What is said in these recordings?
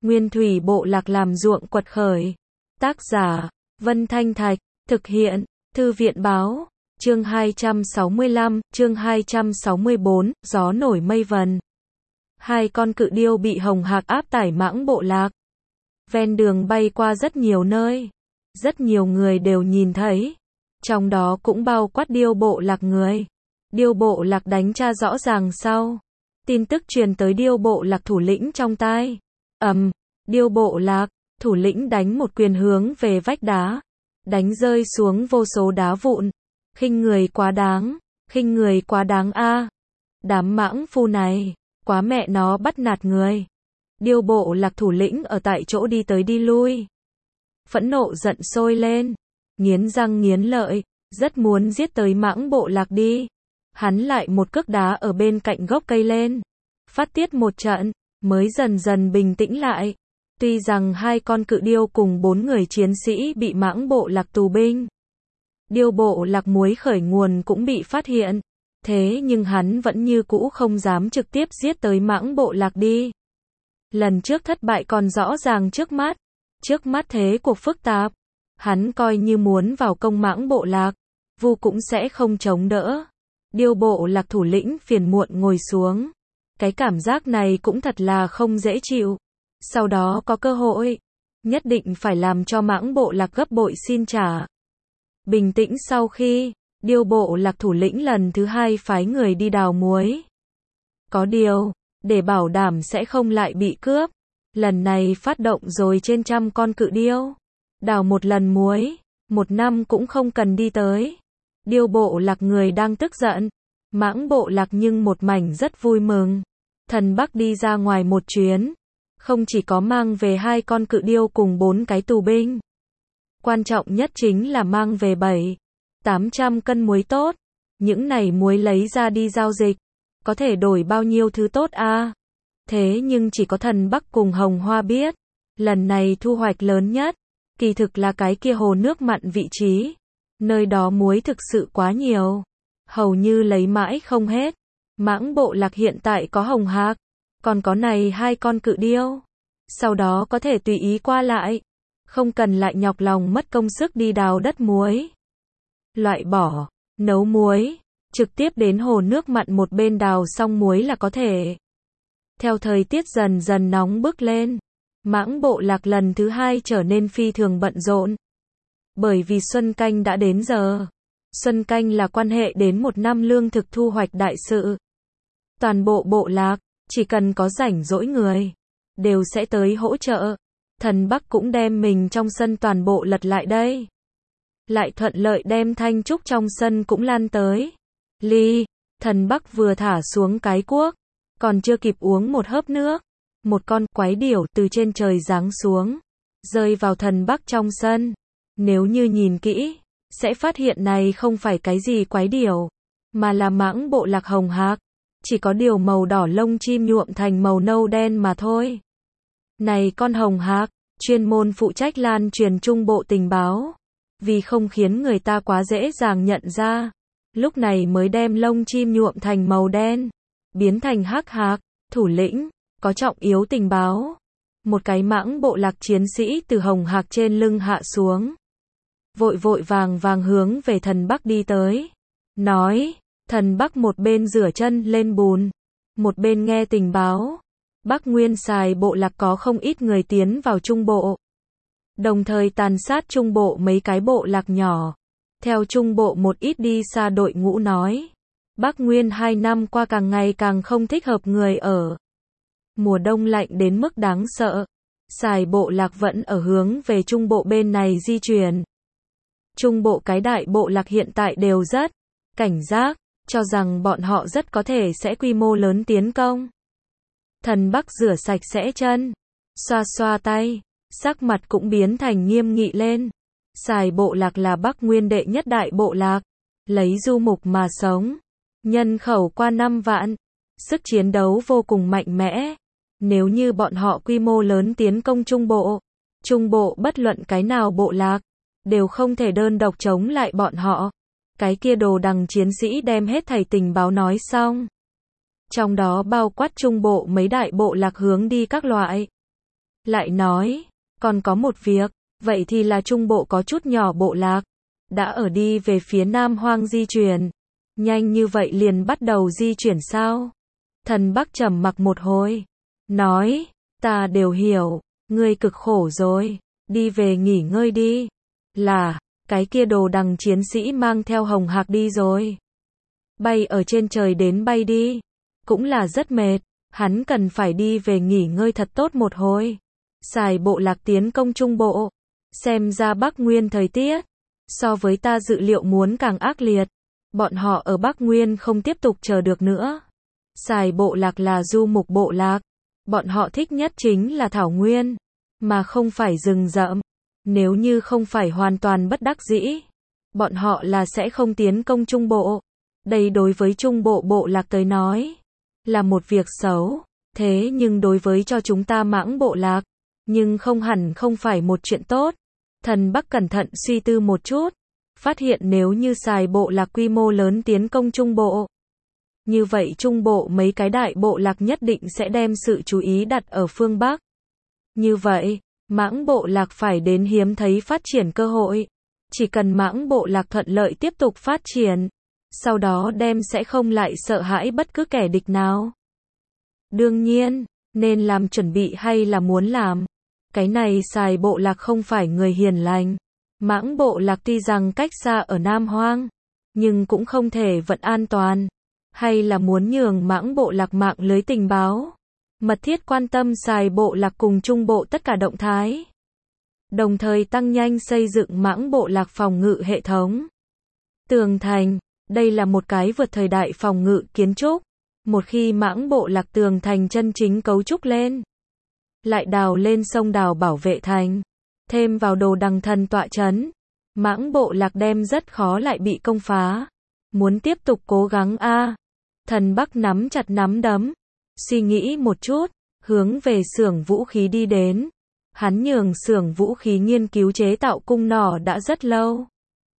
Nguyên thủy bộ lạc làm ruộng quật khởi. Tác giả, Vân Thanh Thạch, thực hiện, Thư viện Báo, chương 265, chương 264, gió nổi mây vần. Hai con cự điêu bị hồng hạc áp tải mãng bộ lạc. Ven đường bay qua rất nhiều nơi. Rất nhiều người đều nhìn thấy. Trong đó cũng bao quát điêu bộ lạc người. Điêu bộ lạc đánh tra rõ ràng sau. Tin tức truyền tới điêu bộ lạc thủ lĩnh trong tai. Điêu bộ lạc, thủ lĩnh đánh một quyền hướng về vách đá. Đánh rơi xuống vô số đá vụn. Khinh người quá đáng a. Đám mãng phu này, quá mẹ nó bắt nạt người. Điêu bộ lạc thủ lĩnh ở tại chỗ đi tới đi lui. Phẫn nộ giận sôi lên. Nghiến răng nghiến lợi, rất muốn giết tới mãng bộ lạc đi. Hắn lại một cước đá ở bên cạnh gốc cây lên. Phát tiết một trận, mới dần dần bình tĩnh lại. Tuy rằng hai con cự điêu cùng 4 người chiến sĩ bị mãng bộ lạc tù binh. Điêu bộ lạc muối khởi nguồn cũng bị phát hiện. Thế nhưng hắn vẫn như cũ không dám trực tiếp giết tới mãng bộ lạc đi. Lần trước thất bại còn rõ ràng trước mắt. Trước mắt thế cuộc phức tạp. Hắn coi như muốn vào công mãng bộ lạc. Vu cũng sẽ không chống đỡ. Điêu bộ lạc thủ lĩnh phiền muộn ngồi xuống. Cái cảm giác này cũng thật là không dễ chịu. Sau đó có cơ hội, nhất định phải làm cho mãng bộ lạc gấp bội xin trả. Bình tĩnh sau khi, điêu bộ lạc thủ lĩnh lần thứ 2 phái người đi đào muối. Có điều, để bảo đảm sẽ không lại bị cướp, lần này phát động rồi trên 100 con cự điêu. Đào một lần muối, 1 năm cũng không cần đi tới. Điêu bộ lạc người đang tức giận, mãng bộ lạc nhưng một mảnh rất vui mừng. Thần Bắc đi ra ngoài một chuyến. Không chỉ có mang về 2 con cự điêu cùng 4 cái tù binh. Quan trọng nhất chính là mang về 700-800 cân muối tốt. Những này muối lấy ra đi giao dịch. Có thể đổi bao nhiêu thứ tốt a. Thế nhưng chỉ có Thần Bắc cùng Hồng Hoa biết. Lần này thu hoạch lớn nhất. Kỳ thực là cái kia hồ nước mặn vị trí. Nơi đó muối thực sự quá nhiều. Hầu như lấy mãi không hết. Mãng bộ lạc hiện tại có hồng hạc. Còn có này 2 con cự điêu. Sau đó có thể tùy ý qua lại. Không cần lại nhọc lòng mất công sức đi đào đất muối. Loại bỏ, nấu muối. Trực tiếp đến hồ nước mặn một bên đào xong muối là có thể. Theo thời tiết dần dần nóng bức lên. Mãng bộ lạc lần thứ 2 trở nên phi thường bận rộn. Bởi vì Xuân Canh đã đến giờ. Xuân Canh là quan hệ đến 1 năm lương thực thu hoạch đại sự. Toàn bộ bộ lạc. Chỉ cần có rảnh rỗi người, đều sẽ tới hỗ trợ. Thần Bắc cũng đem mình trong sân toàn bộ lật lại đây. Lại thuận lợi đem thanh trúc trong sân cũng lan tới. Thần Bắc vừa thả xuống cái cuốc, còn chưa kịp uống một hớp nước. Một con quái điểu từ trên trời giáng xuống, rơi vào Thần Bắc trong sân. Nếu như nhìn kỹ, sẽ phát hiện này không phải cái gì quái điểu, mà là mãng bộ lạc hồng hạc. Chỉ có điều màu đỏ lông chim nhuộm thành màu nâu đen mà thôi. Này con hồng hạc, chuyên môn phụ trách lan truyền trung bộ tình báo. Vì không khiến người ta quá dễ dàng nhận ra. Lúc này mới đem lông chim nhuộm thành màu đen. Biến thành hắc hạc, thủ lĩnh, có trọng yếu tình báo. Một cái mãng bộ lạc chiến sĩ từ hồng hạc trên lưng hạ xuống. Vội vội vàng vàng hướng về Thần Bắc đi tới. Nói. Thần Bắc một bên rửa chân lên bùn, một bên nghe tình báo. Bắc Nguyên Sài bộ lạc có không ít người tiến vào trung bộ. Đồng thời tàn sát trung bộ mấy cái bộ lạc nhỏ. Theo trung bộ một ít đi xa đội ngũ nói. Bắc Nguyên 2 năm qua càng ngày càng không thích hợp người ở. Mùa đông lạnh đến mức đáng sợ. Sài bộ lạc vẫn ở hướng về trung bộ bên này di chuyển. Trung bộ cái đại bộ lạc hiện tại đều rất cảnh giác. Cho rằng bọn họ rất có thể sẽ quy mô lớn tiến công. Thần Bắc rửa sạch sẽ chân, xoa xoa tay, sắc mặt cũng biến thành nghiêm nghị lên. Sài bộ lạc là Bắc Nguyên đệ nhất đại bộ lạc, lấy du mục mà sống. Nhân khẩu qua 5 vạn, sức chiến đấu vô cùng mạnh mẽ. Nếu như bọn họ quy mô lớn tiến công trung bộ bất luận cái nào bộ lạc, đều không thể đơn độc chống lại bọn họ. Cái kia đồ đằng chiến sĩ đem hết thảy tình báo nói xong. Trong đó bao quát trung bộ mấy đại bộ lạc hướng đi các loại. Lại nói, còn có một việc, vậy thì là Trung Bộ có chút nhỏ bộ lạc, đã ở đi về phía Nam Hoang di chuyển. Nhanh như vậy liền bắt đầu di chuyển sao? Thần Bắc trầm mặc một hồi, nói, ta đều hiểu, ngươi cực khổ rồi, đi về nghỉ ngơi đi. Là, cái kia đồ đằng chiến sĩ mang theo Hồng Hạc đi rồi. Bay ở trên trời đến bay đi, cũng là rất mệt, hắn cần phải đi về nghỉ ngơi thật tốt một hồi. Xài bộ lạc tiến công Trung Bộ, xem ra Bắc Nguyên thời tiết, so với ta dự liệu muốn càng ác liệt. Bọn họ ở Bắc Nguyên không tiếp tục chờ được nữa. Xài bộ lạc là du mục bộ lạc, bọn họ thích nhất chính là thảo nguyên, mà không phải rừng rậm. Nếu như không phải hoàn toàn bất đắc dĩ, bọn họ là sẽ không tiến công Trung Bộ. Đây đối với Trung Bộ bộ lạc tới nói, là một việc xấu, thế nhưng đối với cho chúng ta Mãng bộ lạc, nhưng không hẳn không phải một chuyện tốt. Thần Bắc cẩn thận suy tư một chút, phát hiện nếu như xài bộ lạc quy mô lớn tiến công Trung Bộ, như vậy Trung Bộ mấy cái đại bộ lạc nhất định sẽ đem sự chú ý đặt ở phương Bắc. Như vậy, Mãng bộ lạc phải đến hiếm thấy phát triển cơ hội. Chỉ cần Mãng bộ lạc thuận lợi tiếp tục phát triển, sau đó đem sẽ không lại sợ hãi bất cứ kẻ địch nào. Đương nhiên, nên làm chuẩn bị hay là muốn làm. Cái này xài bộ lạc không phải người hiền lành. Mãng bộ lạc tuy rằng cách xa ở Nam Hoang, nhưng cũng không thể vẫn an toàn. Hay là muốn nhường Mãng bộ lạc mạng lưới tình báo, mật thiết quan tâm xài bộ lạc cùng Trung Bộ tất cả động thái. Đồng thời tăng nhanh xây dựng Mãng bộ lạc phòng ngự hệ thống. Tường thành, đây là một cái vượt thời đại phòng ngự kiến trúc. Một khi Mãng bộ lạc tường thành chân chính cấu trúc lên, lại đào lên sông đào bảo vệ thành, thêm vào đồ đằng thần tọa chấn, Mãng bộ lạc đem rất khó lại bị công phá. Muốn tiếp tục cố gắng a. Thần Bắc nắm chặt nắm đấm, suy nghĩ một chút, hướng về xưởng vũ khí đi đến. Hắn nhường xưởng vũ khí nghiên cứu chế tạo cung nỏ đã rất lâu,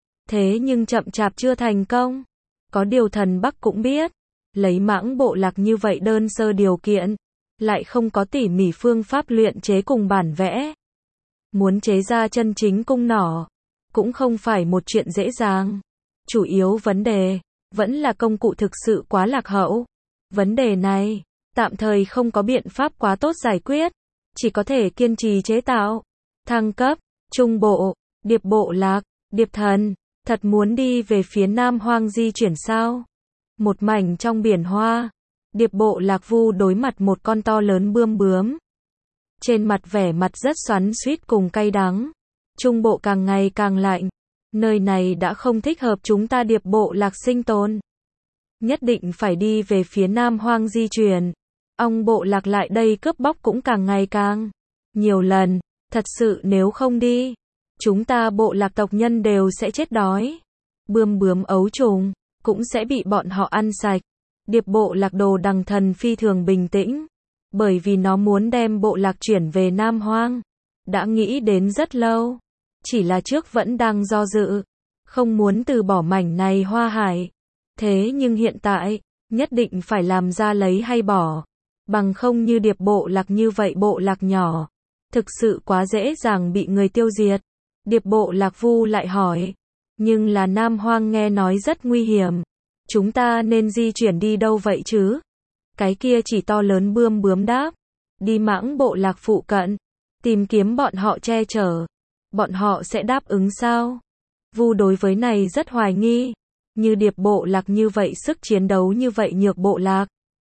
thế nhưng chậm chạp chưa thành công. Có điều Thần Bắc cũng biết, lấy Mãng bộ lạc như vậy đơn sơ điều kiện, lại không có tỉ mỉ phương pháp luyện chế cùng bản vẽ. Muốn chế ra chân chính cung nỏ, cũng không phải một chuyện dễ dàng. Chủ yếu vấn đề, vẫn là công cụ thực sự quá lạc hậu. Vấn đề này, tạm thời không có biện pháp quá tốt giải quyết, chỉ có thể kiên trì chế tạo. Thăng cấp, Trung Bộ, Điệp bộ lạc, Điệp thần, thật muốn đi về phía Nam Hoang di chuyển sao? Một mảnh trong biển hoa, Điệp bộ lạc Vu đối mặt một con to lớn bươm bướm. Trên mặt vẻ mặt rất xoắn xuýt cùng cay đắng. Trung Bộ càng ngày càng lạnh, nơi này đã không thích hợp chúng ta Điệp bộ lạc sinh tồn. Nhất định phải đi về phía Nam Hoang di chuyển. Ong bộ lạc lại đây cướp bóc cũng càng ngày càng nhiều lần, thật sự nếu không đi, chúng ta bộ lạc tộc nhân đều sẽ chết đói. Bươm bướm ấu trùng cũng sẽ bị bọn họ ăn sạch. Điệp bộ lạc đồ đằng thần phi thường bình tĩnh, bởi vì nó muốn đem bộ lạc chuyển về Nam Hoang, đã nghĩ đến rất lâu, chỉ là trước vẫn đang do dự, không muốn từ bỏ mảnh này hoa hải. Thế nhưng hiện tại, nhất định phải làm ra lấy hay bỏ, bằng không như Điệp bộ lạc như vậy bộ lạc nhỏ, thực sự quá dễ dàng bị người tiêu diệt. Điệp bộ lạc Vu lại hỏi, nhưng là Nam Hoang nghe nói rất nguy hiểm, chúng ta nên di chuyển đi đâu vậy chứ? Cái kia chỉ to lớn bươm bướm đáp, đi Mãng bộ lạc phụ cận, tìm kiếm bọn họ che chở. Bọn họ sẽ đáp ứng sao? Vu đối với này rất hoài nghi, như Điệp bộ lạc như vậy sức chiến đấu như vậy nhược bộ lạc,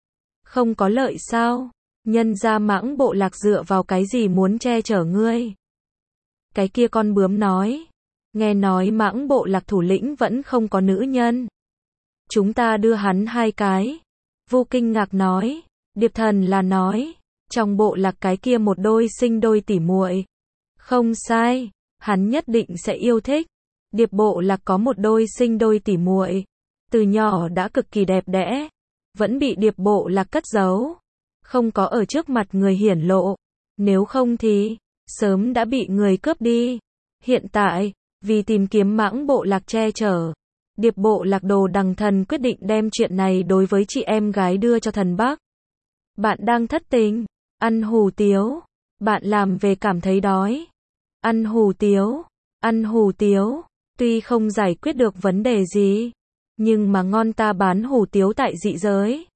không có lợi sao? Nhân ra Mãng bộ lạc dựa vào cái gì muốn che chở ngươi? Cái kia con bướm nói, nghe nói Mãng bộ lạc thủ lĩnh vẫn không có nữ nhân. Chúng ta đưa hắn 2 cái. Vu kinh ngạc nói, Điệp thần là nói, trong bộ lạc cái kia một đôi sinh đôi tỉ muội. Không sai, hắn nhất định sẽ yêu thích. Điệp bộ lạc có một đôi sinh đôi tỉ muội, từ nhỏ đã cực kỳ đẹp đẽ, vẫn bị Điệp bộ lạc cất giấu, không có ở trước mặt người hiển lộ, nếu không thì sớm đã bị người cướp đi. Hiện tại, vì tìm kiếm Mãng bộ lạc che chở, Điệp bộ lạc đồ đằng thần quyết định đem chuyện này đối với chị em gái đưa cho Thần Bắc. Bạn đang thất tình, ăn hủ tiếu, Bạn làm về cảm thấy đói. Ăn hủ tiếu. Ăn hủ tiếu. Tuy không giải quyết được vấn đề gì, nhưng mà ngon ta bán hủ tiếu tại dị giới.